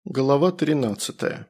Глава 13.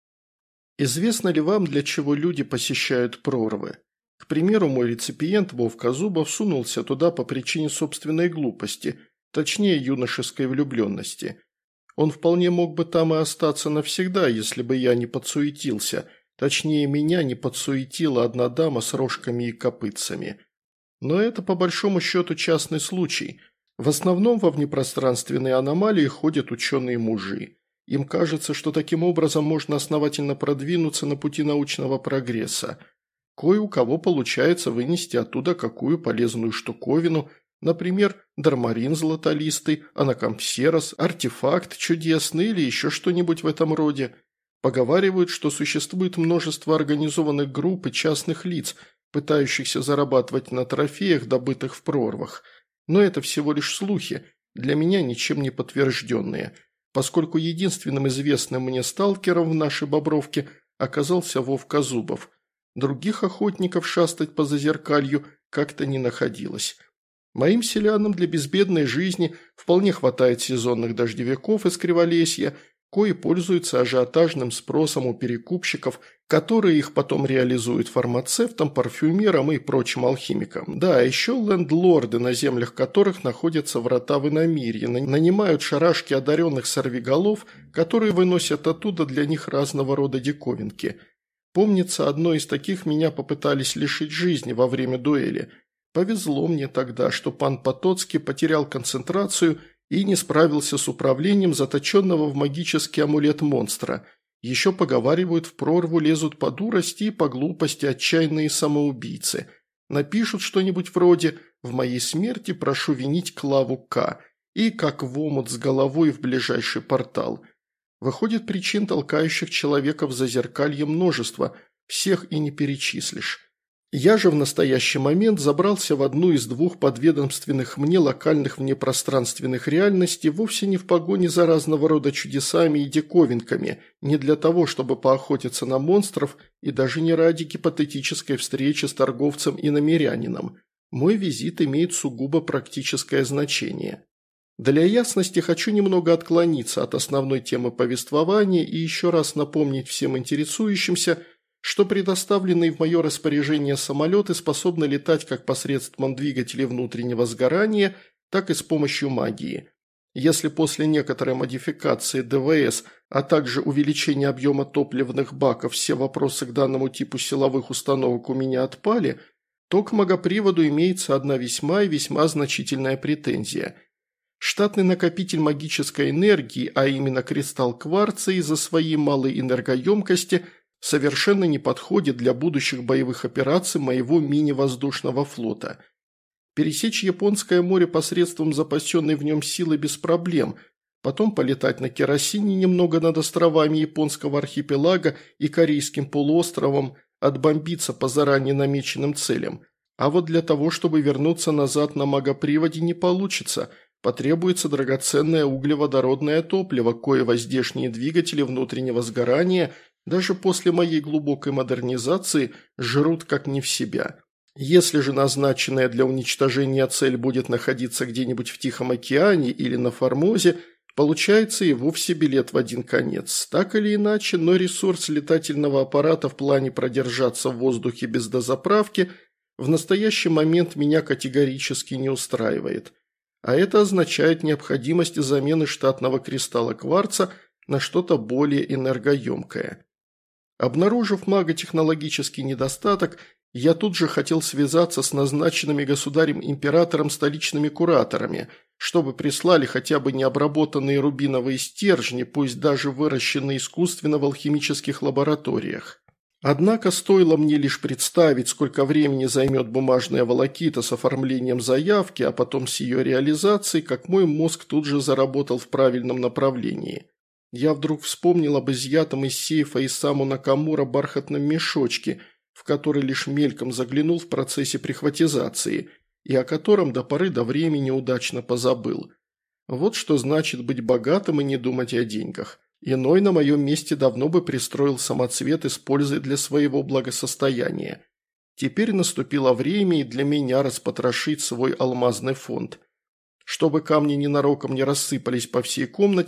Известно ли вам, для чего люди посещают прорвы? К примеру, мой реципиент Вовка Зубов сунулся туда по причине собственной глупости, точнее юношеской влюбленности. Он вполне мог бы там и остаться навсегда, если бы я не подсуетился, точнее меня не подсуетила одна дама с рожками и копытцами. Но это по большому счету частный случай. В основном во внепространственные аномалии ходят ученые-мужи. Им кажется, что таким образом можно основательно продвинуться на пути научного прогресса. Кое у кого получается вынести оттуда какую полезную штуковину, например, дармарин златолистый, анакампсерос, артефакт чудесный или еще что-нибудь в этом роде. Поговаривают, что существует множество организованных групп и частных лиц, пытающихся зарабатывать на трофеях, добытых в прорвах. Но это всего лишь слухи, для меня ничем не подтвержденные, поскольку единственным известным мне сталкером в нашей Бобровке оказался Вовка Зубов. Других охотников шастать по Зазеркалью как-то не находилось. Моим селянам для безбедной жизни вполне хватает сезонных дождевиков из Криволесья, кои пользуются ажиотажным спросом у перекупщиков, которые их потом реализуют фармацевтам, парфюмерам и прочим алхимикам. Да, еще лендлорды, на землях которых находятся врата в иномирье, нанимают шарашки одаренных сорвиголов, которые выносят оттуда для них разного рода диковинки. Помнится, одной из таких меня попытались лишить жизни во время дуэли. Повезло мне тогда, что пан Потоцкий потерял концентрацию и не справился с управлением заточенного в магический амулет монстра. Еще поговаривают, в прорву лезут по дурости и по глупости отчаянные самоубийцы. Напишут что-нибудь вроде «В моей смерти прошу винить Клаву К» и «Как в омут с головой в ближайший портал». Выходит, причин, толкающих человека в зазеркалье, множество, всех и не перечислишь. Я же в настоящий момент забрался в одну из двух подведомственных мне локальных внепространственных реальностей вовсе не в погоне за разного рода чудесами и диковинками, не для того, чтобы поохотиться на монстров и даже не ради гипотетической встречи с торговцем-иномирянином. Мой визит имеет сугубо практическое значение. Для ясности хочу немного отклониться от основной темы повествования и еще раз напомнить всем интересующимся, что предоставленные в мое распоряжение самолеты способны летать как посредством двигателей внутреннего сгорания, так и с помощью магии. Если после некоторой модификации ДВС, а также увеличения объема топливных баков все вопросы к данному типу силовых установок у меня отпали, то к магоприводу имеется одна весьма и весьма значительная претензия. Штатный накопитель магической энергии, а именно кристалл кварца из-за своей малой энергоемкости – совершенно не подходит для будущих боевых операций моего мини-воздушного флота. Пересечь Японское море посредством запасенной в нем силы без проблем, потом полетать на керосине немного над островами японского архипелага и Корейским полуостровом, отбомбиться по заранее намеченным целям. А вот для того, чтобы вернуться назад на магоприводе, не получится, потребуется драгоценное углеводородное топливо, коего здешние двигатели внутреннего сгорания – даже после моей глубокой модернизации жрут как не в себя. Если же назначенная для уничтожения цель будет находиться где-нибудь в Тихом океане или на Формозе, получается и вовсе билет в один конец. Так или иначе, но ресурс летательного аппарата в плане продержаться в воздухе без дозаправки в настоящий момент меня категорически не устраивает. А это означает необходимость замены штатного кристалла кварца на что-то более энергоемкое. Обнаружив маготехнологический недостаток, я тут же хотел связаться с назначенными государем-императором столичными кураторами, чтобы прислали хотя бы необработанные рубиновые стержни, пусть даже выращенные искусственно в алхимических лабораториях. Однако стоило мне лишь представить, сколько времени займет бумажная волокита с оформлением заявки, а потом с ее реализацией, как мой мозг тут же заработал в правильном направлении. Я вдруг вспомнил об изъятом из сейфа Исаму Накамура бархатном мешочке, в который лишь мельком заглянул в процессе прихватизации, и о котором до поры до времени удачно позабыл. Вот что значит быть богатым и не думать о деньгах. Иной на моем месте давно бы пристроил самоцвет с пользой для своего благосостояния. Теперь наступило время и для меня распотрошить свой алмазный фонд. Чтобы камни ненароком не рассыпались по всей комнате,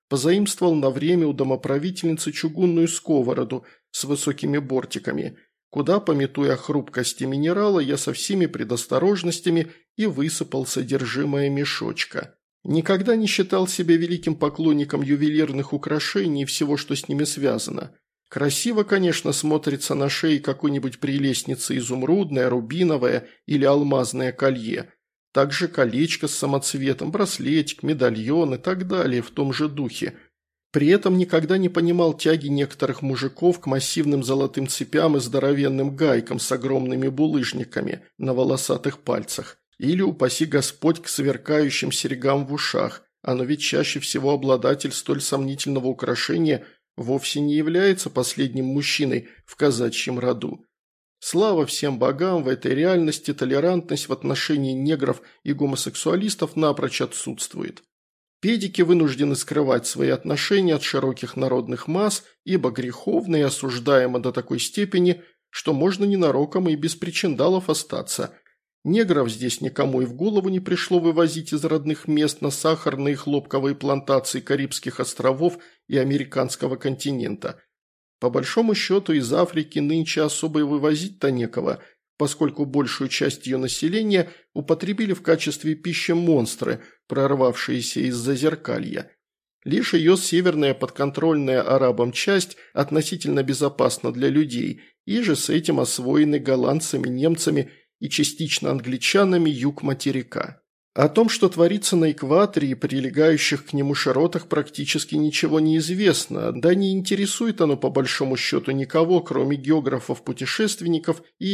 позаимствовал на время у домоправительницы чугунную сковороду с высокими бортиками, куда, памятуя о хрупкости минерала, я со всеми предосторожностями и высыпал содержимое мешочка. Никогда не считал себя великим поклонником ювелирных украшений и всего, что с ними связано. Красиво, конечно, смотрится на шее какой-нибудь прелестницы изумрудное, рубиновое или алмазное колье. Также колечко с самоцветом, браслетик, медальон и так далее в том же духе. При этом никогда не понимал тяги некоторых мужиков к массивным золотым цепям и здоровенным гайкам с огромными булыжниками на волосатых пальцах. Или, упаси Господь, к сверкающим серьгам в ушах, но ведь чаще всего обладатель столь сомнительного украшения вовсе не является последним мужчиной в казачьем роду. Слава всем богам, в этой реальности толерантность в отношении негров и гомосексуалистов напрочь отсутствует. Педики вынуждены скрывать свои отношения от широких народных масс, ибо греховно и осуждаемо до такой степени, что можно ненароком и без причиндалов остаться. Негров здесь никому и в голову не пришло вывозить из родных мест на сахарные хлопковые плантации Карибских островов и американского континента. По большому счету из Африки нынче особо и вывозить-то некого, поскольку большую часть ее населения употребили в качестве пищи монстры, прорвавшиеся из Зазеркалья. Лишь ее северная подконтрольная арабам часть относительно безопасна для людей, и же с этим освоены голландцами, немцами и частично англичанами юг материка. О том, что творится на экваторе и прилегающих к нему широтах, практически ничего не известно, да не интересует оно по большому счету никого, кроме географов-путешественников и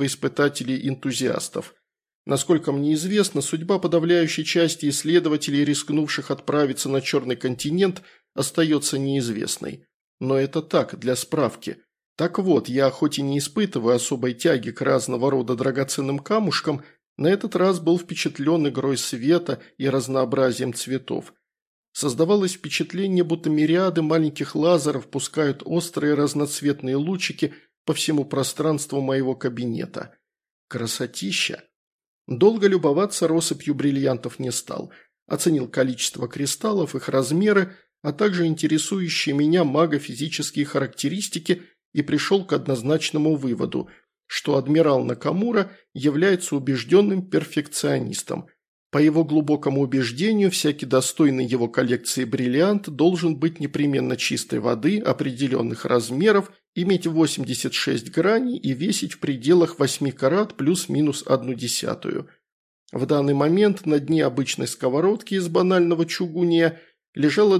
естествоиспытателей-энтузиастов. Насколько мне известно, судьба подавляющей части исследователей, рискнувших отправиться на Черный континент, остается неизвестной. Но это так, для справки. Так вот, я хоть и не испытываю особой тяги к разного рода драгоценным камушкам, на этот раз был впечатлен игрой света и разнообразием цветов. Создавалось впечатление, будто мириады маленьких лазеров пускают острые разноцветные лучики по всему пространству моего кабинета. Красотища! Долго любоваться россыпью бриллиантов не стал. Оценил количество кристаллов, их размеры, а также интересующие меня магофизические характеристики и пришел к однозначному выводу, что адмирал Накамура является убежденным перфекционистом. По его глубокому убеждению, всякий достойный его коллекции бриллиант должен быть непременно чистой воды, определенных размеров, иметь 86 граней и весить в пределах 8 карат плюс-минус 0,1. В данный момент на дне обычной сковородки из банального чугуния лежало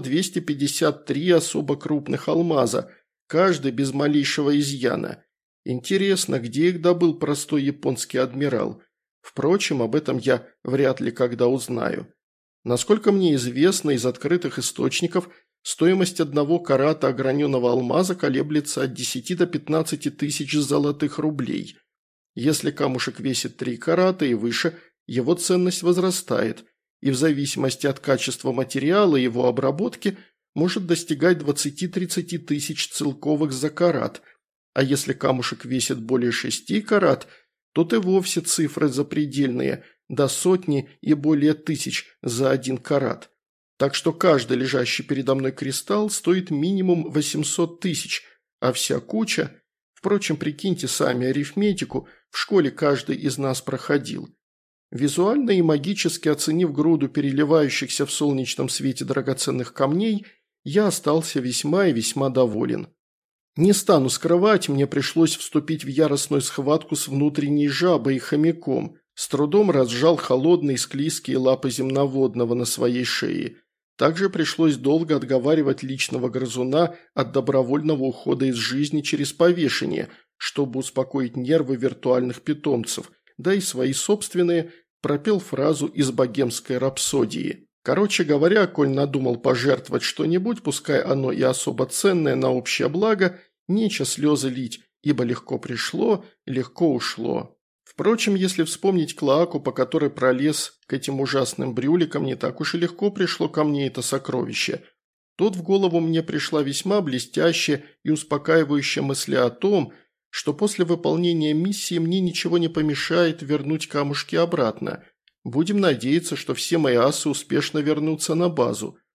253 особо крупных алмаза, каждый без малейшего изъяна. Интересно, где их добыл простой японский адмирал? Впрочем, об этом я вряд ли когда узнаю. Насколько мне известно из открытых источников, стоимость 1 карата ограненного алмаза колеблется от 10 до 15 тысяч золотых рублей. Если камушек весит 3 карата и выше, его ценность возрастает, и в зависимости от качества материала и его обработки может достигать 20-30 тысяч целковых за карат, а если камушек весит более 6 карат, тут и вовсе цифры запредельные, до сотни и более тысяч за 1 карат. Так что каждый лежащий передо мной кристалл стоит минимум 800 тысяч, а вся куча… Впрочем, прикиньте сами арифметику, в школе каждый из нас проходил. Визуально и магически оценив груду переливающихся в солнечном свете драгоценных камней, я остался весьма и весьма доволен. Не стану скрывать, мне пришлось вступить в яростную схватку с внутренней жабой и хомяком, с трудом разжал холодные склизкие лапы земноводного на своей шее. Также пришлось долго отговаривать личного грызуна от добровольного ухода из жизни через повешение, чтобы успокоить нервы виртуальных питомцев, да и свои собственные, пропел фразу из богемской рапсодии. Короче говоря, коль надумал пожертвовать что-нибудь, пускай оно и особо ценное на общее благо, нечего слезы лить, ибо легко пришло, легко ушло. Впрочем, если вспомнить клоаку, по которой пролез к этим ужасным брюликам, не так уж и легко пришло ко мне это сокровище. Тут в голову мне пришла весьма блестящая и успокаивающая мысль о том, что после выполнения миссии мне ничего не помешает вернуть камушки обратно. Будем надеяться, что все мои асы успешно вернутся на базу.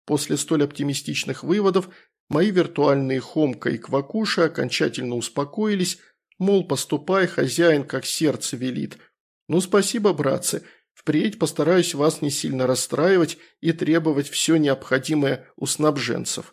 После столь оптимистичных выводов мои виртуальные Хомка и Квакуша окончательно успокоились, мол, поступай, хозяин, как сердце велит. Ну, спасибо, братцы, впредь постараюсь вас не сильно расстраивать и требовать все необходимое у снабженцев.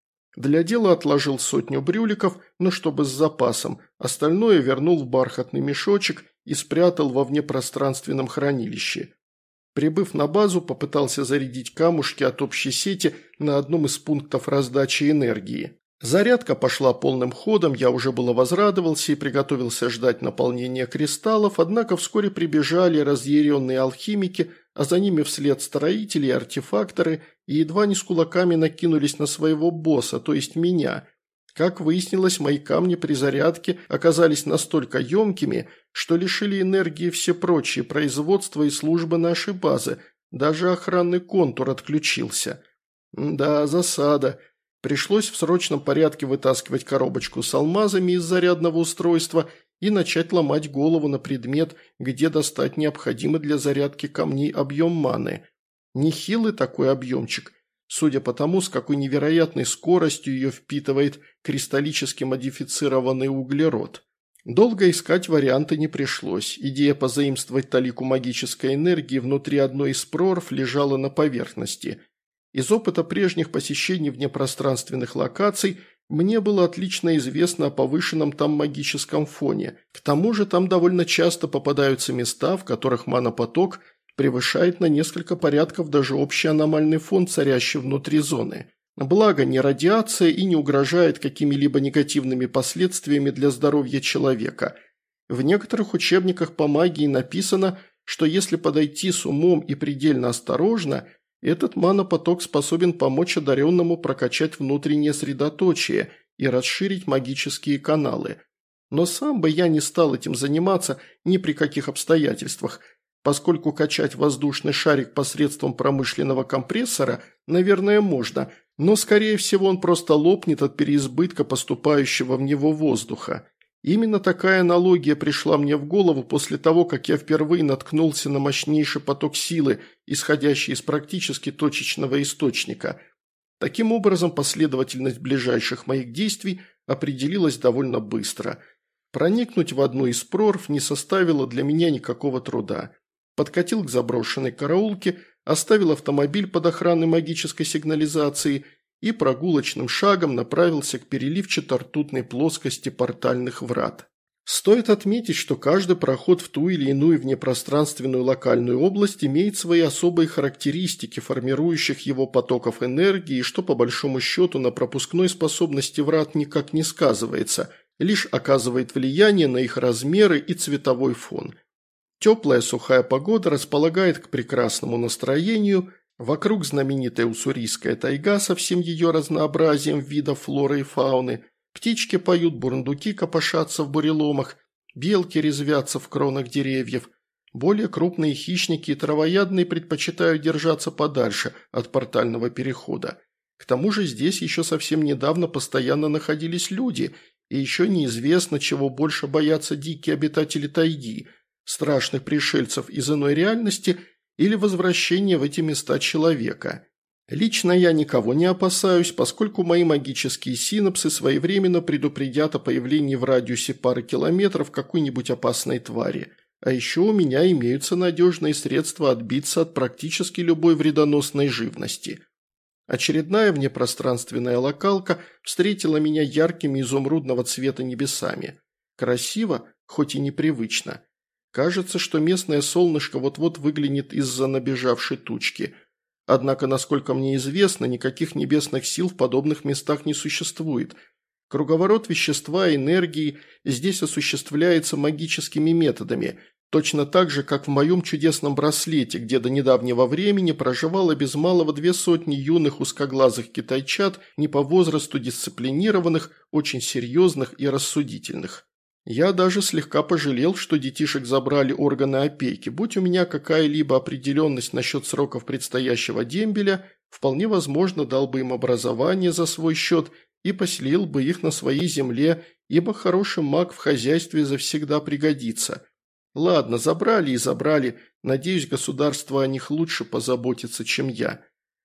Для дела отложил 100 брюликов, но чтобы с запасом, остальное вернул в бархатный мешочек и спрятал во внепространственном хранилище. Прибыв на базу, попытался зарядить камушки от общей сети на одном из пунктов раздачи энергии. Зарядка пошла полным ходом, я уже было возрадовался и приготовился ждать наполнения кристаллов, однако вскоре прибежали разъяренные алхимики, а за ними вслед строители и артефакторы, и едва не с кулаками накинулись на своего босса, то есть меня. Как выяснилось, мои камни при зарядке оказались настолько емкими, что лишили энергии все прочие производства и службы нашей базы, даже охранный контур отключился. Да, засада. Пришлось в срочном порядке вытаскивать коробочку с алмазами из зарядного устройства и начать ломать голову на предмет, где достать необходимый для зарядки камней объем маны. Нехилый такой объемчик, судя по тому, с какой невероятной скоростью ее впитывает кристаллически модифицированный углерод. Долго искать варианты не пришлось. Идея позаимствовать талику магической энергии внутри одной из прорв лежала на поверхности. Из опыта прежних посещений внепространственных локаций мне было отлично известно о повышенном там магическом фоне. К тому же там довольно часто попадаются места, в которых манопоток превышает на несколько порядков даже общий аномальный фон, царящий внутри зоны. Благо, не радиация и не угрожает какими-либо негативными последствиями для здоровья человека. В некоторых учебниках по магии написано, что если подойти с умом и предельно осторожно, этот манопоток способен помочь одаренному прокачать внутреннее средоточие и расширить магические каналы. Но сам бы я не стал этим заниматься ни при каких обстоятельствах, поскольку качать воздушный шарик посредством промышленного компрессора, наверное, можно, но, скорее всего, он просто лопнет от переизбытка поступающего в него воздуха. Именно такая аналогия пришла мне в голову после того, как я впервые наткнулся на мощнейший поток силы, исходящий из практически точечного источника. Таким образом, последовательность ближайших моих действий определилась довольно быстро. Проникнуть в одну из прорв не составило для меня никакого труда. Подкатил к заброшенной караулке, оставил автомобиль под охраной магической сигнализации и прогулочным шагом направился к переливчато-ртутной плоскости портальных врат. Стоит отметить, что каждый проход в ту или иную внепространственную локальную область имеет свои особые характеристики, формирующих его потоков энергии, и что по большому счету на пропускной способности врат никак не сказывается, лишь оказывает влияние на их размеры и цветовой фон. Теплая сухая погода располагает к прекрасному настроению, вокруг знаменитая уссурийская тайга со всем ее разнообразием видов флоры и фауны, птички поют, бурундуки копошатся в буреломах, белки резвятся в кронах деревьев. Более крупные хищники и травоядные предпочитают держаться подальше от портального перехода. К тому же здесь еще совсем недавно постоянно находились люди, и еще неизвестно, чего больше боятся дикие обитатели тайги – страшных пришельцев из иной реальности или возвращения в эти места человека. Лично я никого не опасаюсь, поскольку мои магические синапсы своевременно предупредят о появлении в радиусе пары километров какой-нибудь опасной твари. А еще у меня имеются надежные средства отбиться от практически любой вредоносной живности. Очередная внепространственная локалка встретила меня яркими изумрудного цвета небесами. Красиво, хоть и непривычно. Кажется, что местное солнышко вот-вот выглянет из-за набежавшей тучки. Однако, насколько мне известно, никаких небесных сил в подобных местах не существует. Круговорот вещества и энергии здесь осуществляется магическими методами, точно так же, как в моем чудесном браслете, где до недавнего времени проживало без малого 200 юных узкоглазых китайчат, не по возрасту дисциплинированных, очень серьезных и рассудительных. Я даже слегка пожалел, что детишек забрали органы опеки. Будь у меня какая-либо определенность насчет сроков предстоящего дембеля, вполне возможно дал бы им образование за свой счет и поселил бы их на своей земле, ибо хороший маг в хозяйстве завсегда пригодится. Ладно, забрали и забрали, надеюсь, государство о них лучше позаботится, чем я.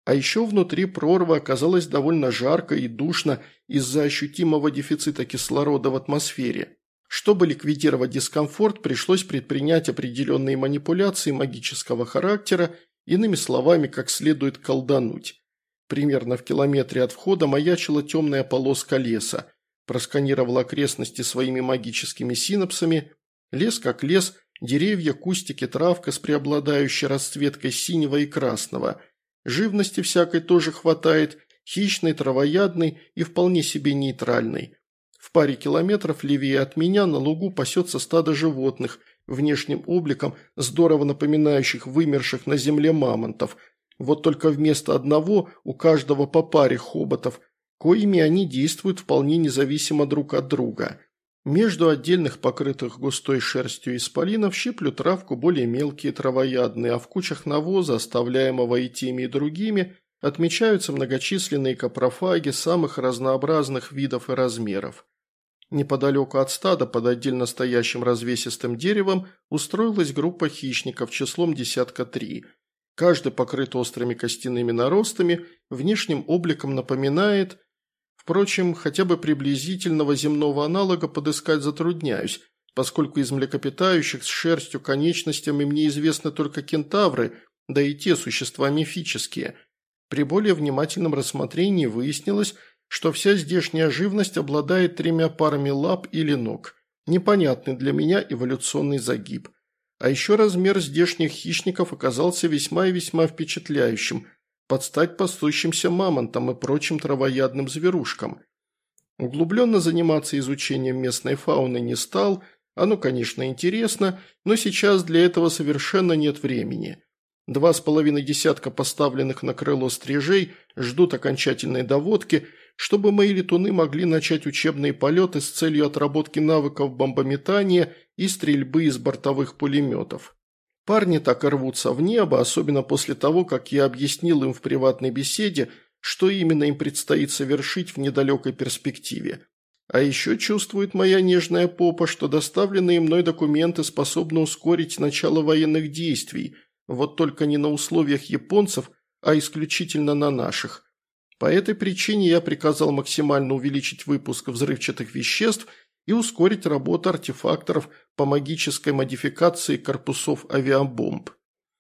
А еще внутри прорвы оказалось довольно жарко и душно из-за ощутимого дефицита кислорода в атмосфере. Чтобы ликвидировать дискомфорт, пришлось предпринять определенные манипуляции магического характера, иными словами, как следует колдануть. Примерно в километре от входа маячила темная полоска леса. Просканировал окрестности своими магическими синапсами. Лес как лес, деревья, кустики, травка с преобладающей расцветкой синего и красного. Живности всякой тоже хватает, хищной, травоядной и вполне себе нейтральной. В паре километров левее от меня на лугу пасется стадо животных, внешним обликом здорово напоминающих вымерших на земле мамонтов. Вот только вместо одного у каждого по паре хоботов, коими они действуют вполне независимо друг от друга. Между отдельных покрытых густой шерстью исполинов щиплют травку более мелкие травоядные, а в кучах навоза, оставляемого и теми, и другими, отмечаются многочисленные капрофаги самых разнообразных видов и размеров. Неподалеку от стада, под отдельно стоящим развесистым деревом, устроилась группа хищников числом 3. Каждый покрыт острыми костяными наростами, внешним обликом напоминает... Впрочем, хотя бы приблизительного земного аналога подыскать затрудняюсь, поскольку из млекопитающих с шерстью конечностями мне известны только кентавры, да и те существа мифические. При более внимательном рассмотрении выяснилось, что вся здешняя живность обладает 3 парами лап или ног. Непонятный для меня эволюционный загиб. А еще размер здешних хищников оказался весьма и весьма впечатляющим, под стать пасущимся мамонтам и прочим травоядным зверушкам. Углубленно заниматься изучением местной фауны не стал, оно, конечно, интересно, но сейчас для этого совершенно нет времени. 2,5 десятка поставленных на крыло стрижей ждут окончательной доводки, чтобы мои летуны могли начать учебные полеты с целью отработки навыков бомбометания и стрельбы из бортовых пулеметов. Парни так и рвутся в небо, особенно после того, как я объяснил им в приватной беседе, что именно им предстоит совершить в недалекой перспективе. А еще чувствует моя нежная попа, что доставленные мной документы способны ускорить начало военных действий, вот только не на условиях японцев, а исключительно на наших. По этой причине я приказал максимально увеличить выпуск взрывчатых веществ и ускорить работу артефакторов по магической модификации корпусов авиабомб.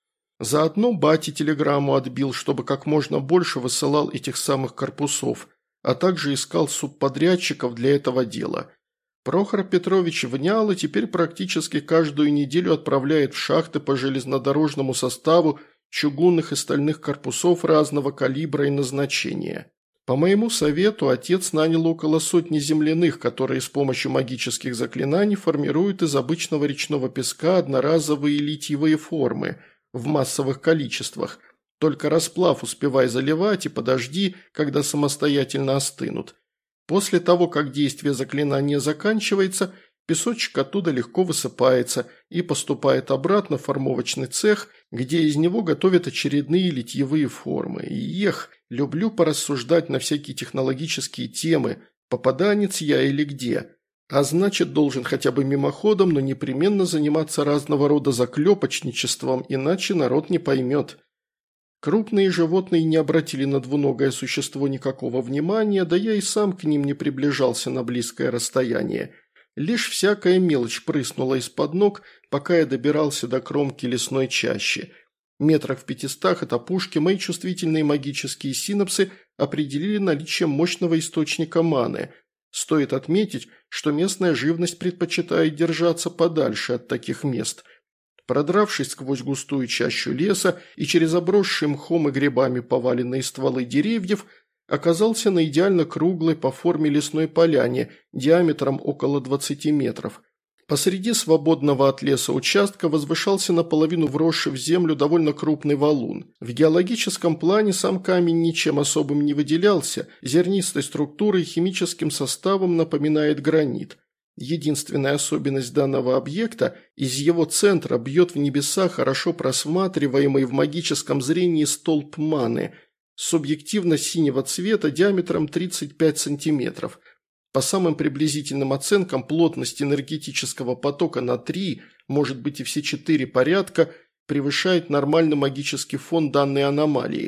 Заодно бате телеграмму отбил, чтобы как можно больше высылал этих самых корпусов, а также искал субподрядчиков для этого дела. Прохор Петрович внял и теперь практически каждую неделю отправляет в шахты по железнодорожному составу чугунных и стальных корпусов разного калибра и назначения. По моему совету отец нанял около 100 земляных, которые с помощью магических заклинаний формируют из обычного речного песка одноразовые литьевые формы в массовых количествах. Только расплав успевай заливать и подожди, когда самостоятельно остынут. После того, как действие заклинания заканчивается, песочек оттуда легко высыпается и поступает обратно в формовочный цех, где из него готовят очередные литьевые формы. Эх, люблю порассуждать на всякие технологические темы, попаданец я или где. А значит, должен хотя бы мимоходом, но непременно заниматься разного рода заклепочничеством, иначе народ не поймет. Крупные животные не обратили на двуногое существо никакого внимания, да я и сам к ним не приближался на близкое расстояние. Лишь всякая мелочь прыснула из-под ног, пока я добирался до кромки лесной чащи. Метрах в 500 от опушки мои чувствительные магические синапсы определили наличие мощного источника маны. Стоит отметить, что местная живность предпочитает держаться подальше от таких мест. Продравшись сквозь густую чащу леса и через обросшие мхом и грибами поваленные стволы деревьев, оказался на идеально круглой по форме лесной поляне диаметром около 20 метров. Посреди свободного от леса участка возвышался наполовину вросший в землю довольно крупный валун. В геологическом плане сам камень ничем особым не выделялся, зернистой структурой и химическим составом напоминает гранит. Единственная особенность данного объекта – из его центра бьет в небеса хорошо просматриваемый в магическом зрении столб маны, субъективно синего цвета диаметром 35 сантиметров. По самым приблизительным оценкам, плотность энергетического потока на 3, может быть и все 4 порядка, превышает нормальный магический фон данной аномалии.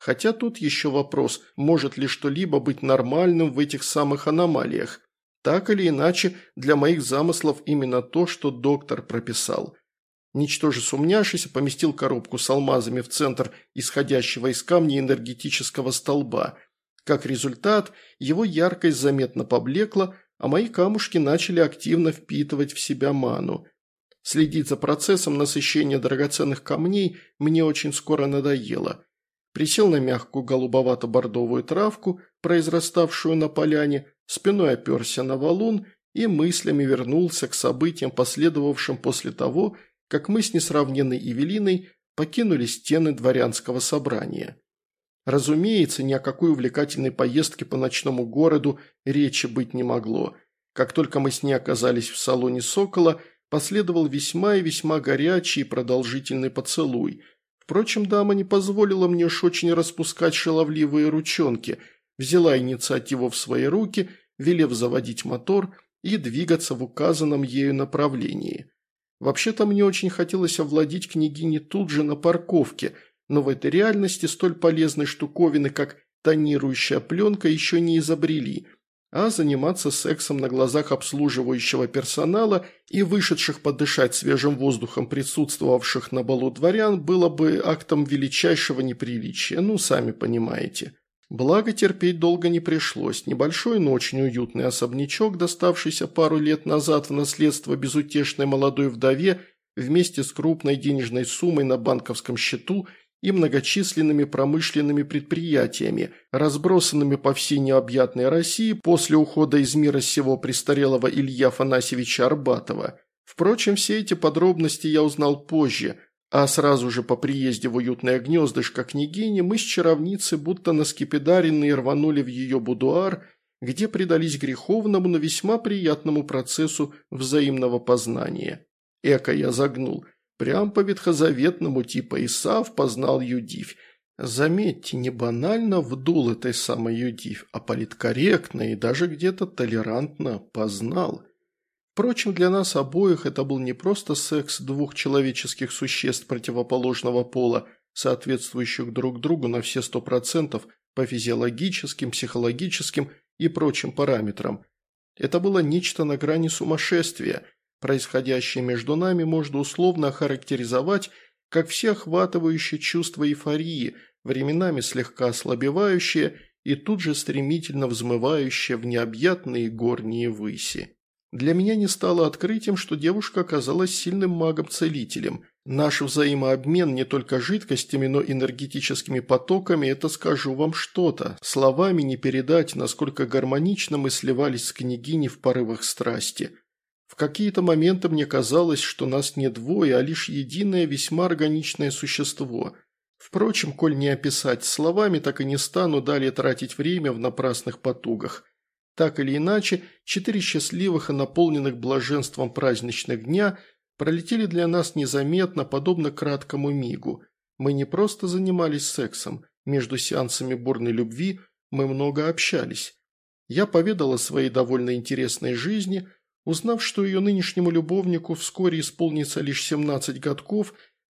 Хотя тут еще вопрос, может ли что-либо быть нормальным в этих самых аномалиях. Так или иначе, для моих замыслов именно то, что доктор прописал. Ничтоже сумняшися, поместил коробку с алмазами в центр исходящего из камня энергетического столба. Как результат, его яркость заметно поблекла, а мои камушки начали активно впитывать в себя ману. Следить за процессом насыщения драгоценных камней мне очень скоро надоело. Присел на мягкую голубовато-бордовую травку, произраставшую на поляне, спиной оперся на валун и мыслями вернулся к событиям, последовавшим после того, как мы с несравненной Эвелиной покинули стены дворянского собрания. Разумеется, ни о какой увлекательной поездке по ночному городу речи быть не могло. Как только мы с ней оказались в салоне «Сокола», последовал весьма и весьма горячий и продолжительный поцелуй. Впрочем, дама не позволила мне уж очень распускать шаловливые ручонки, взяла инициативу в свои руки, велев заводить мотор и двигаться в указанном ею направлении. Вообще-то мне очень хотелось овладеть княгиней тут же на парковке, но в этой реальности столь полезной штуковины, как тонирующая пленка, еще не изобрели, а заниматься сексом на глазах обслуживающего персонала и вышедших подышать свежим воздухом присутствовавших на балу дворян было бы актом величайшего неприличия, ну, сами понимаете. Благо, терпеть долго не пришлось. Небольшой, но очень уютный особнячок, доставшийся пару лет назад в наследство безутешной молодой вдове, вместе с крупной денежной суммой на банковском счету и многочисленными промышленными предприятиями, разбросанными по всей необъятной России после ухода из мира сего престарелого Ильи Афанасьевича Арбатова. Впрочем, все эти подробности я узнал позже, а сразу же по приезде в уютное гнездышко княгини мы с чаровницей будто наскепидаренные рванули в ее будуар, где предались греховному, но весьма приятному процессу взаимного познания. Эко я загнул. Прям по ветхозаветному типа Исав познал Юдивь. Заметьте, не банально вдул этой самой Юдивь, а политкорректно и даже где-то толерантно познал. Впрочем, для нас обоих это был не просто секс двух человеческих существ противоположного пола, соответствующих друг другу на все 100% по физиологическим, психологическим и прочим параметрам. Это было нечто на грани сумасшествия. Происходящее между нами можно условно охарактеризовать как всеохватывающее чувство эйфории, временами слегка ослабевающее и тут же стремительно взмывающее в необъятные горние выси. Для меня не стало открытием, что девушка оказалась сильным магом-целителем. Наш взаимообмен не только жидкостями, но энергетическими потоками – это, скажу вам, что-то. Словами не передать, насколько гармонично мы сливались с княгиней в порывах страсти. В какие-то моменты мне казалось, что нас не двое, а лишь единое весьма органичное существо. Впрочем, коль не описать словами, так и не стану далее тратить время в напрасных потугах. Так или иначе, 4 счастливых и наполненных блаженством праздничных дня пролетели для нас незаметно, подобно краткому мигу. Мы не просто занимались сексом, между сеансами бурной любви мы много общались. Я поведал о своей довольно интересной жизни. Узнав, что ее нынешнему любовнику вскоре исполнится лишь 17 годков,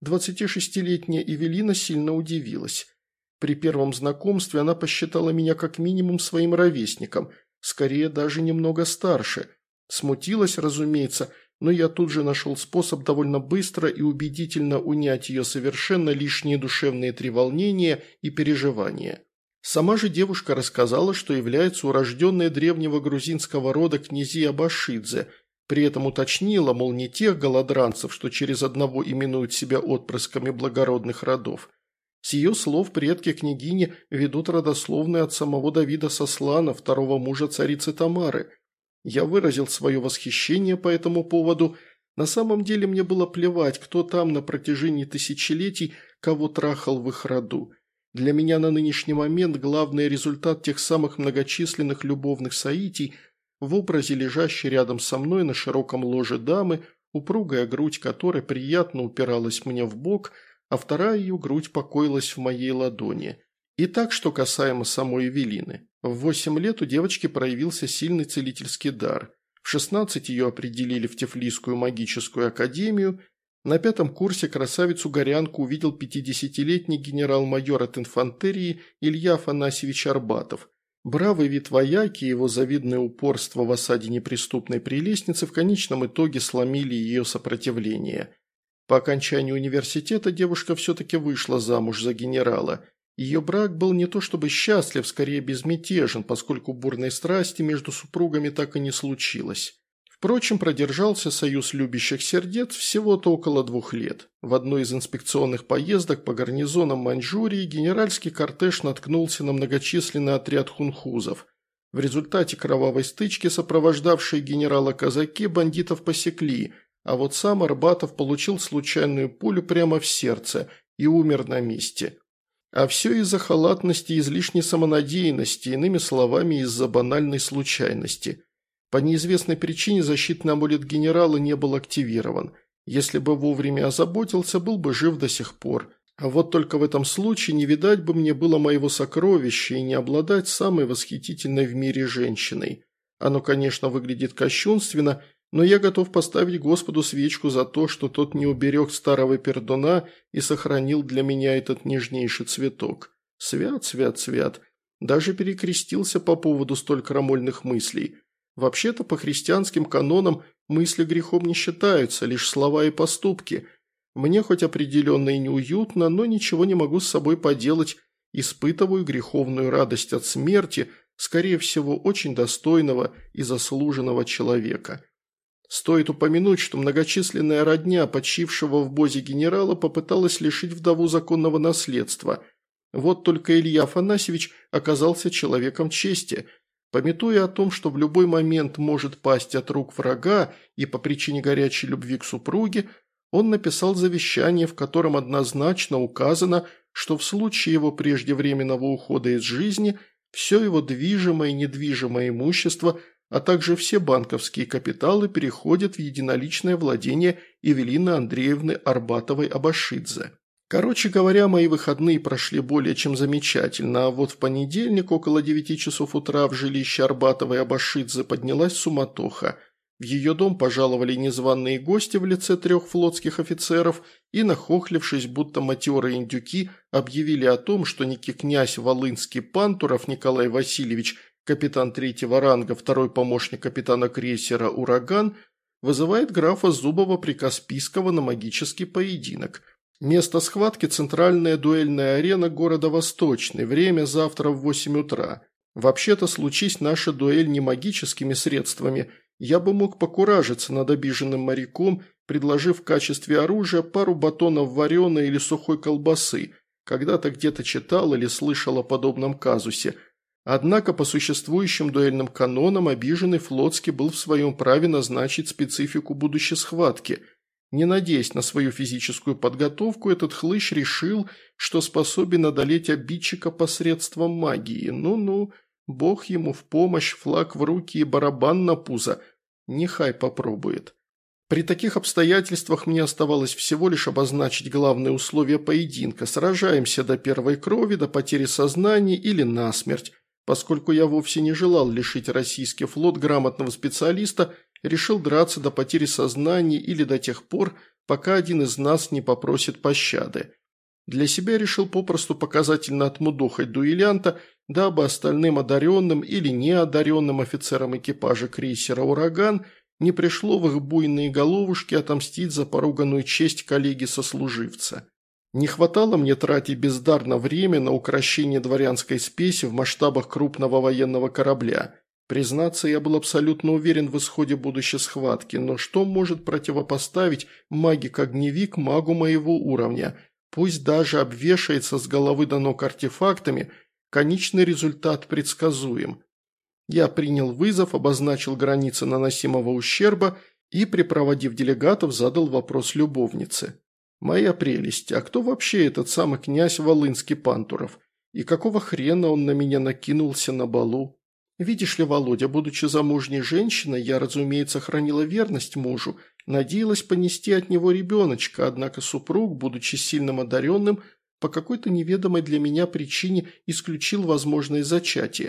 26-летняя Эвелина сильно удивилась. При первом знакомстве она посчитала меня как минимум своим ровесником, скорее даже немного старше. Смутилась, разумеется, но я тут же нашел способ довольно быстро и убедительно унять ее совершенно лишние душевные треволнения и переживания. Сама же девушка рассказала, что является урожденной древнего грузинского рода князей Абашидзе, при этом уточнила, мол, не тех голодранцев, что через одного именуют себя отпрысками благородных родов. С ее слов предки княгини ведут родословную от самого Давида Сослана, второго мужа царицы Тамары. Я выразил свое восхищение по этому поводу. На самом деле мне было плевать, кто там на протяжении тысячелетий кого трахал в их роду. Для меня на нынешний момент главный результат тех самых многочисленных любовных соитий в образе лежащей рядом со мной на широком ложе дамы, упругая грудь которой приятно упиралась мне в бок, а вторая ее грудь покоилась в моей ладони. Итак, что касаемо самой Эвелины. В 8 лет у девочки проявился сильный целительский дар. В 16 ее определили в Тифлисскую магическую академию. На 5-м курсе красавицу-горянку увидел 50-летний генерал-майор от инфантерии Илья Афанасьевич Арбатов. Бравый вид вояки и его завидное упорство в осаде неприступной прелестницы в конечном итоге сломили ее сопротивление. По окончании университета девушка все-таки вышла замуж за генерала. Ее брак был не то чтобы счастлив, скорее безмятежен, поскольку бурной страсти между супругами так и не случилось. Впрочем, продержался союз любящих сердец всего-то около 2 лет. В одной из инспекционных поездок по гарнизонам Маньчжурии генеральский кортеж наткнулся на многочисленный отряд хунхузов. В результате кровавой стычки сопровождавшие генерала казаки бандитов посекли, а вот сам Арбатов получил случайную пулю прямо в сердце и умер на месте. А все из-за халатности и излишней самонадеянности, иными словами, из-за банальной случайности. По неизвестной причине защитный амулет генерала не был активирован. Если бы вовремя озаботился, был бы жив до сих пор. А вот только в этом случае не видать бы мне было моего сокровища и не обладать самой восхитительной в мире женщиной. Оно, конечно, выглядит кощунственно, но я готов поставить Господу свечку за то, что тот не уберег старого пердуна и сохранил для меня этот нежнейший цветок. Свят, свят, свят. Даже перекрестился по поводу столь крамольных мыслей. Вообще-то, по христианским канонам мысли грехом не считаются, лишь слова и поступки. Мне хоть определенно и неуютно, но ничего не могу с собой поделать. Испытываю греховную радость от смерти, скорее всего, очень достойного и заслуженного человека. Стоит упомянуть, что многочисленная родня почившего в бозе генерала попыталась лишить вдову законного наследства. Вот только Илья Афанасьевич оказался человеком чести. Памятуя о том, что в любой момент может пасть от рук врага и по причине горячей любви к супруге, он написал завещание, в котором однозначно указано, что в случае его преждевременного ухода из жизни все его движимое и недвижимое имущество, а также все банковские капиталы переходят в единоличное владение Эвелины Андреевны Арбатовой-Абашидзе. Короче говоря, мои выходные прошли более чем замечательно, а вот в понедельник около 9 часов утра в жилище Арбатовой-Абашидзе поднялась суматоха. В ее дом пожаловали незваные гости в лице 3 флотских офицеров и, нахохлившись, будто матерые индюки, объявили о том, что некий князь Волынский Пантуров Николай Васильевич, капитан 3-го ранга, 2-й помощник капитана крейсера «Ураган», вызывает графа Зубова-Прикаспийского на магический поединок. Место схватки – центральная дуэльная арена города Восточный, время завтра в 8 утра. Вообще-то, случись наша дуэль не магическими средствами, я бы мог покуражиться над обиженным моряком, предложив в качестве оружия пару батонов вареной или сухой колбасы. Когда-то где-то читал или слышал о подобном казусе. Однако по существующим дуэльным канонам обиженный Флотский был в своем праве назначить специфику будущей схватки. Не надеясь на свою физическую подготовку, этот хлыщ решил, что способен одолеть обидчика посредством магии. Ну-ну, бог ему в помощь, флаг в руки и барабан на пузо. Нехай попробует. При таких обстоятельствах мне оставалось всего лишь обозначить главные условия поединка. Сражаемся до первой крови, до потери сознания или насмерть. Поскольку я вовсе не желал лишить российский флот грамотного специалиста, решил драться до потери сознания или до тех пор, пока один из нас не попросит пощады. Для себя решил попросту показательно отмудохать дуэлянта, дабы остальным одаренным или неодаренным офицерам экипажа крейсера «Ураган» не пришло в их буйные головушки отомстить за поруганную честь коллеги-сослуживца. Не хватало мне тратить бездарно время на укрощение дворянской спеси в масштабах крупного военного корабля. Признаться, я был абсолютно уверен в исходе будущей схватки, но что может противопоставить магик-огневик магу моего уровня? Пусть даже обвешается с головы до ног артефактами, конечный результат предсказуем. Я принял вызов, обозначил границы наносимого ущерба и, припроводив делегатов, задал вопрос любовнице. «Моя прелесть, а кто вообще этот самый князь Волынский Пантуров? И какого хрена он на меня накинулся на балу? Видишь ли, Володя, будучи замужней женщиной, я, разумеется, хранила верность мужу, надеялась понести от него ребеночка, однако супруг, будучи сильным одаренным, по какой-то неведомой для меня причине исключил возможное зачатие.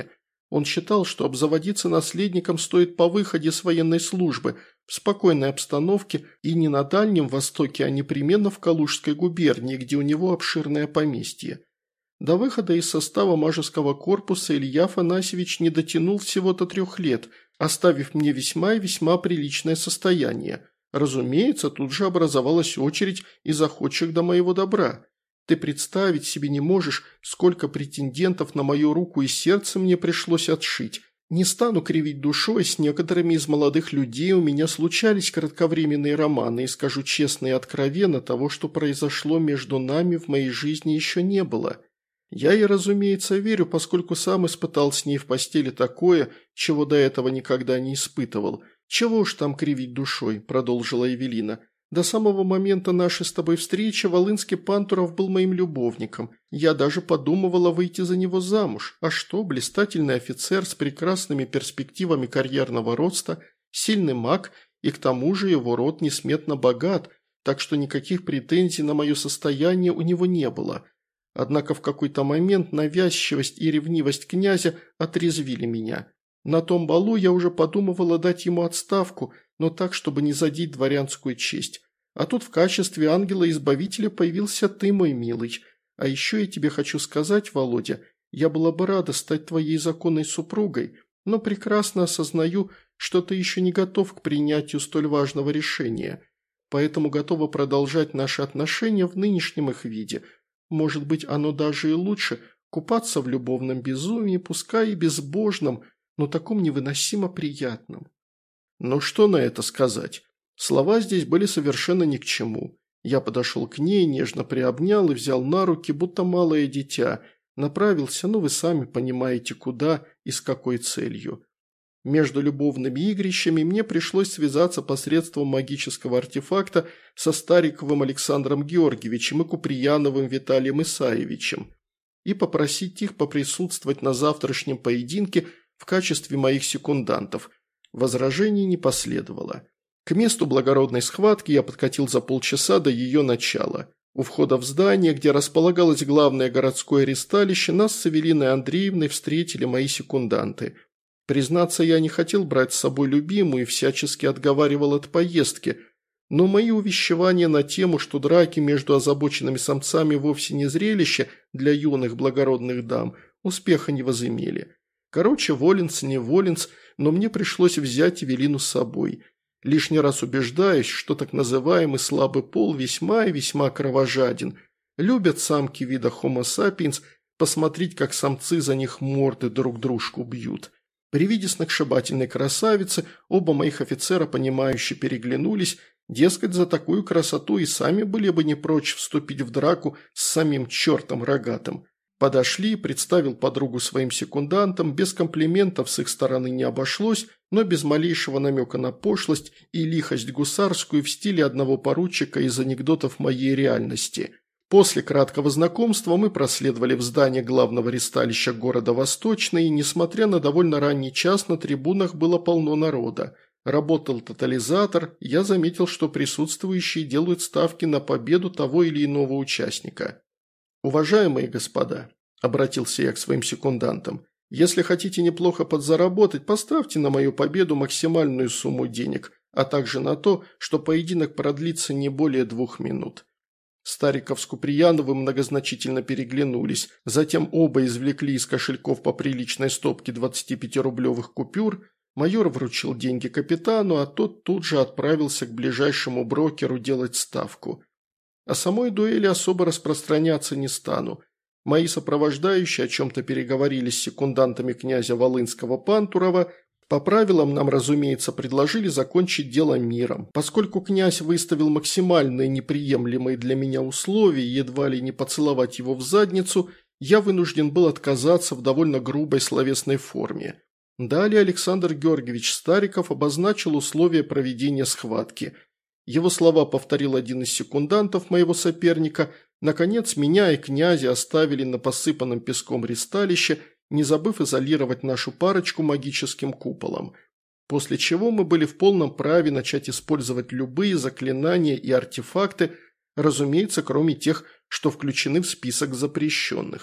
Он считал, что обзаводиться наследником стоит по выходе с военной службы, в спокойной обстановке и не на Дальнем Востоке, а непременно в Калужской губернии, где у него обширное поместье. До выхода из состава Мажеского корпуса Илья Афанасьевич не дотянул всего-то 3 лет, оставив мне весьма и весьма приличное состояние. Разумеется, тут же образовалась очередь из охотчих до моего добра. Ты представить себе не можешь, сколько претендентов на мою руку и сердце мне пришлось отшить. Не стану кривить душой, с некоторыми из молодых людей у меня случались кратковременные романы, и скажу честно и откровенно, того, что произошло между нами, в моей жизни еще не было. Я ей, разумеется, верю, поскольку сам испытал с ней в постели такое, чего до этого никогда не испытывал. Чего уж там кривить душой, продолжила Эвелина. До самого момента нашей с тобой встречи Волынский Пантуров был моим любовником. Я даже подумывала выйти за него замуж. А что, блистательный офицер с прекрасными перспективами карьерного роста, сильный маг, и к тому же его род несметно богат, так что никаких претензий на мое состояние у него не было. Однако в какой-то момент навязчивость и ревнивость князя отрезвили меня. На том балу я уже подумывала дать ему отставку, но так, чтобы не задеть дворянскую честь. А тут в качестве ангела-избавителя появился ты, мой милый. А еще я тебе хочу сказать, Володя, я была бы рада стать твоей законной супругой, но прекрасно осознаю, что ты еще не готов к принятию столь важного решения. Поэтому готова продолжать наши отношения в нынешнем их виде. Может быть, оно даже и лучше – купаться в любовном безумии, пускай и безбожном, но таком невыносимо приятном. Ну что на это сказать? Слова здесь были совершенно ни к чему. Я подошел к ней, нежно приобнял и взял на руки, будто малое дитя. Направился, ну вы сами понимаете, куда и с какой целью. Между любовными игрищами мне пришлось связаться посредством магического артефакта со Стариковым Александром Георгиевичем и Куприяновым Виталием Исаевичем и попросить их поприсутствовать на завтрашнем поединке в качестве моих секундантов. Возражений не последовало. К месту благородной схватки я подкатил за полчаса до ее начала. У входа в здание, где располагалось главное городское ристалище, нас с Эвелиной Андреевной встретили мои секунданты. Признаться, я не хотел брать с собой любимую и всячески отговаривал от поездки, но мои увещевания на тему, что драки между озабоченными самцами вовсе не зрелище для юных благородных дам, успеха не возымели. Короче, воленс не воленс, но мне пришлось взять Эвелину с собой. Лишний раз убеждаюсь, что так называемый слабый пол весьма и весьма кровожаден. Любят самки вида Homo sapiens посмотреть, как самцы за них морды друг дружку бьют. При виде сногсшибательной красавицы оба моих офицера, понимающе переглянулись, дескать, за такую красоту и сами были бы не прочь вступить в драку с самим чертом рогатым. Подошли, представил подругу своим секундантам, без комплиментов с их стороны не обошлось, но без малейшего намека на пошлость и лихость гусарскую в стиле одного поручика из анекдотов моей реальности. После краткого знакомства мы проследовали в здание главного ристалища города Восточный, и, несмотря на довольно ранний час, на трибунах было полно народа. Работал тотализатор, я заметил, что присутствующие делают ставки на победу того или иного участника. «Уважаемые господа», – обратился я к своим секундантам, – «если хотите неплохо подзаработать, поставьте на мою победу максимальную сумму денег, а также на то, что поединок продлится не более 2 минут». Стариков с Куприяновым многозначительно переглянулись, затем оба извлекли из кошельков по приличной стопке 25-рублевых купюр, майор вручил деньги капитану, а тот тут же отправился к ближайшему брокеру делать ставку. О самой дуэли особо распространяться не стану. Мои сопровождающие о чем-то переговорили с секундантами князя Волынского Пантурова. По правилам нам, разумеется, предложили закончить дело миром. Поскольку князь выставил максимальные неприемлемые для меня условия, едва ли не поцеловать его в задницу, я вынужден был отказаться в довольно грубой словесной форме. Далее Александр Георгиевич Стариков обозначил условия проведения схватки. Его слова повторил один из секундантов моего соперника. Наконец, меня и князя оставили на посыпанном песком ристалище, не забыв изолировать нашу парочку магическим куполом. После чего мы были в полном праве начать использовать любые заклинания и артефакты, разумеется, кроме тех, что включены в список запрещенных.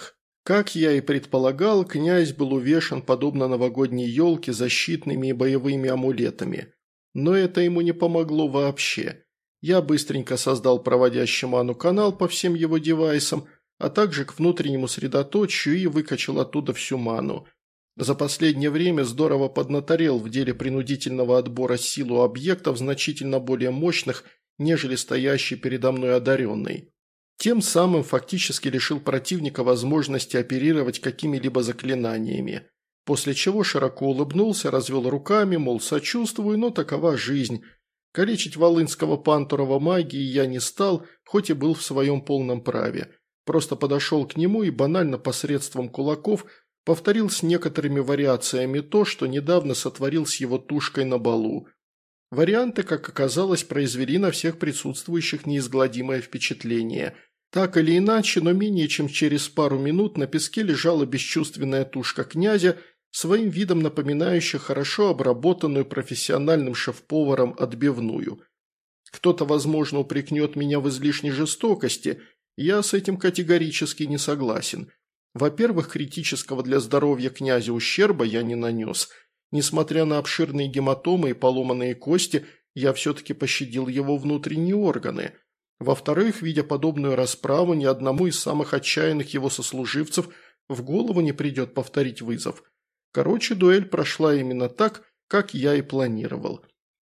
Как я и предполагал, князь был увешан, подобно новогодней елке, защитными и боевыми амулетами. Но это ему не помогло вообще. Я быстренько создал проводящий ману канал по всем его девайсам, а также к внутреннему средоточию и выкачал оттуда всю ману. За последнее время здорово поднаторел в деле принудительного отбора сил у объектов значительно более мощных, нежели стоящий передо мной одаренный. Тем самым фактически лишил противника возможности оперировать какими-либо заклинаниями. После чего широко улыбнулся, развел руками, мол, сочувствую, но такова жизнь. Калечить волынского пантурова магии я не стал, хоть и был в своем полном праве. Просто подошел к нему и банально посредством кулаков повторил с некоторыми вариациями то, что недавно сотворил с его тушкой на балу. Варианты, как оказалось, произвели на всех присутствующих неизгладимое впечатление. Так или иначе, но менее чем через пару минут на песке лежала бесчувственная тушка князя, своим видом напоминающая хорошо обработанную профессиональным шеф-поваром отбивную. Кто-то, возможно, упрекнет меня в излишней жестокости, я с этим категорически не согласен. Во-первых, критического для здоровья князя ущерба я не нанес. Несмотря на обширные гематомы и поломанные кости, я все-таки пощадил его внутренние органы. Во-вторых, видя подобную расправу, ни одному из самых отчаянных его сослуживцев в голову не придет повторить вызов. Короче, дуэль прошла именно так, как я и планировал.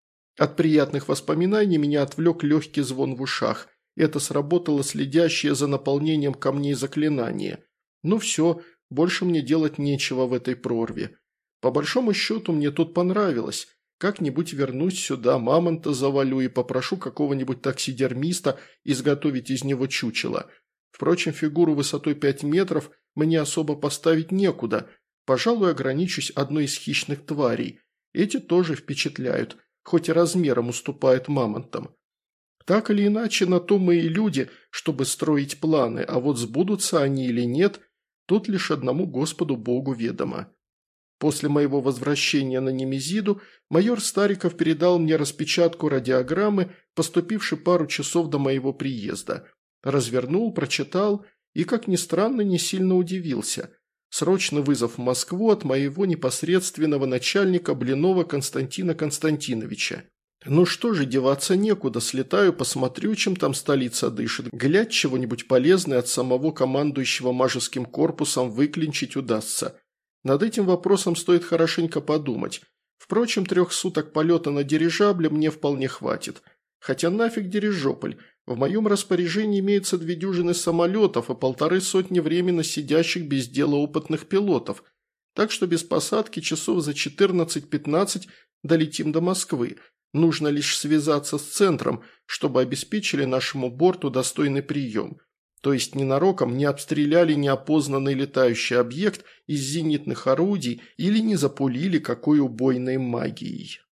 От приятных воспоминаний меня отвлек легкий звон в ушах. Это сработало следящее за наполнением камней заклинание. Ну все, больше мне делать нечего в этой прорве. По большому счету мне тут понравилось. Как-нибудь вернусь сюда, мамонта завалю и попрошу какого-нибудь таксидермиста изготовить из него чучело. Впрочем, фигуру высотой 5 метров мне особо поставить некуда. Пожалуй, ограничусь одной из хищных тварей. Эти тоже впечатляют, хоть и размером уступают мамонтам. Так или иначе, на то мы и люди, чтобы строить планы, а вот сбудутся они или нет, тут лишь одному Господу Богу ведомо. После моего возвращения на Немезиду майор Стариков передал мне распечатку радиограммы, поступившей пару часов до моего приезда. Развернул, прочитал и, как ни странно, не сильно удивился. Срочный вызов в Москву от моего непосредственного начальника Блинова Константина Константиновича. Ну что же, деваться некуда, слетаю, посмотрю, чем там столица дышит. Глядь, чего-нибудь полезное от самого командующего мажеским корпусом выклинчить удастся. Над этим вопросом стоит хорошенько подумать. Впрочем, 3 суток полета на дирижабле мне вполне хватит. Хотя нафиг дирижобль. В моем распоряжении имеется 2 дюжины самолетов и 150 временно сидящих без дела опытных пилотов. Так что без посадки часов за 14-15 долетим до Москвы. Нужно лишь связаться с центром, чтобы обеспечили нашему борту достойный прием. То есть ненароком не обстреляли неопознанный летающий объект из зенитных орудий или не запулили какой убойной магией.